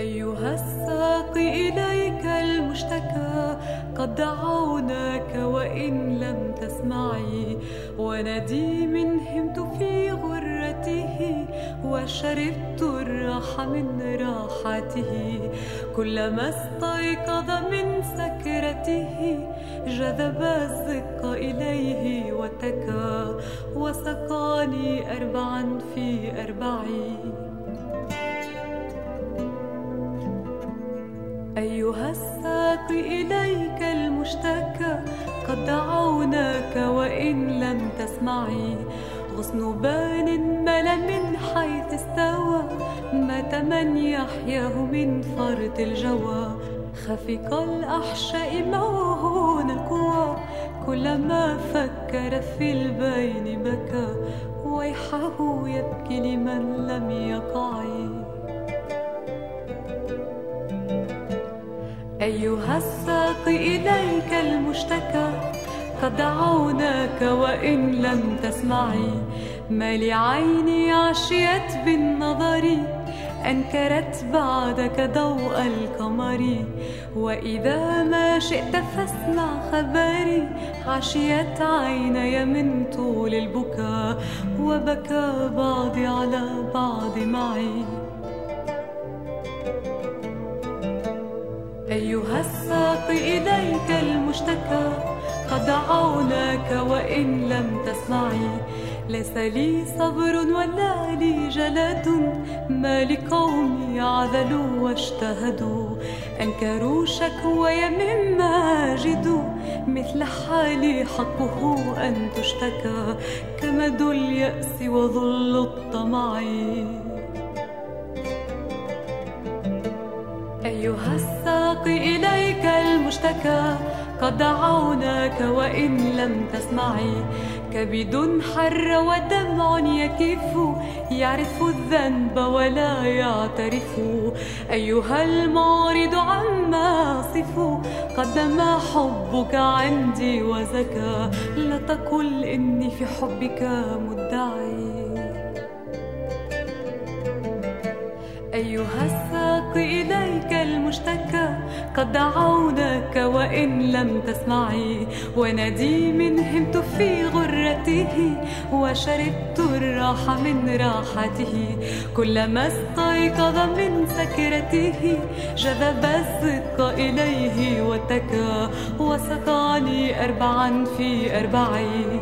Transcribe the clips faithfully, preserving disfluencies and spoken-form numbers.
أيها الساقي إليك المشتكى، قد دعوناك وإن لم تسمعي، ونديم همت في غرته، وشربت الراحة من راحته. كلما استيقظ من سكرته، جذب الزق إليه واتكى، وسقاني أربعا في أربعين. أيها الساقي إليك المشتكى، قد دعوناك وإن لم تسمعي، غصن بان مل من حيث استوى، مات من يحياه من فرط الجوى. خفق الأحشاء موهون القوى، كلما فكر في البين بكى، ويحه يبكي لمن لم يقع. أيها الساقي إليك المشتكى، قد دعوناك وإن لم تسمعي، ما لعيني عشيت بالنظر، أنكرت بعدك ضوء القمر. وإذا ما شئت فاسمع خبري، عشيت عيني من طول البكاء، وبكى بعضي على بعض معي. أيها الساقي إليك المشتكى، قد دعوناك وإن لم تسمعي، ليس لي صبر ولا لي جلد، ما لقومي عذلوا واجتهدوا، أنكروا شكوي مما جدوا، مثل حالي حقه أن تشتكى، كمد اليأس وظل الطمع. أيها الساقي إليك المشتكى، قد دعوناك وإن لم تسمعي، كبد حر ودمع يكف، يعرف الذنب ولا يعترف. أيها المعرض عما أصف، قدم حبك عندي وزكى، لا تقل إني في حبك مدعي. أيها الساقي إليك المشتكى، قد دعوناك وإن لم تسمعي، ونديم همت في غرته، وشربت الراحة من راحته. كلما استيقظ من سكرته، جذب الزق إليه واتكى، وسقاني أربعا في أربعين.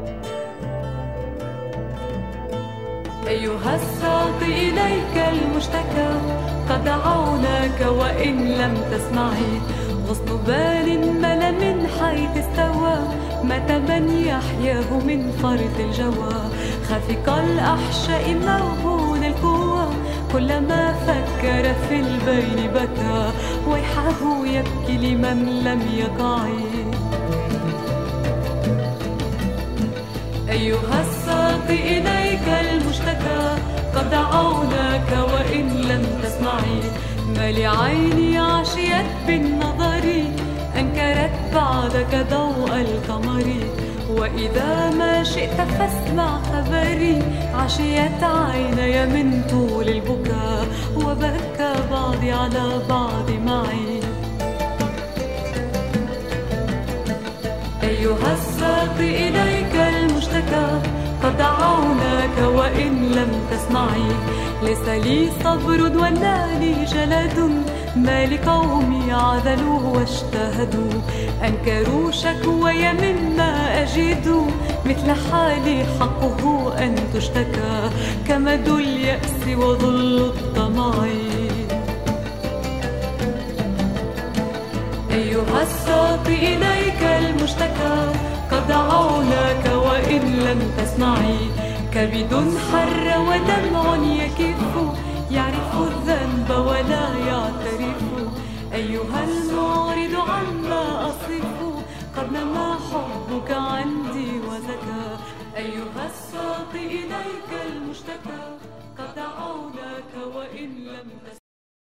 أيها الساقي إليك المشتكى، قد دعوناك وإن لم تسمعي، غصن بال مل من حيث استوى، مات من يحياه من فرط الجوى. خفق الأحشاء موهون القوى، كلما فكر في البين بكى، ويحه يبكي لمن لم يقع. أيها الساقي إليك المشتكى، قد دعوناك وإن لم تسمعي، ما لعيني عشيت بالنظر، أنكرت بعدك ضوء القمر. وإذا ما شئت فاسمع خبري، عشيت عيني من طول البكاء، وبكى بعضي على بعض معي. أيها الساقي إليك المشتكى، قد دعوناك وإن لم تسمعي، ليس لي صبر ولا لي جلد، ما لقومي عذلوا واجتهدوا، أنكروا شكوي مما أجد، مثل حالي حقه أن تشتكى، كمد اليأس وظل الطمع. أيها الساقي إليك المشتكى، قد دعوناك وإن لم تسمعي، كبد حر ودمع يكف، يعرف الذنب ولا يعترف. أيها المعرض عما أصف، قد نما حبك عندي وزكى. أيها الساقي إليك المشتكى، قد دعوناك وإن لم تسمعي.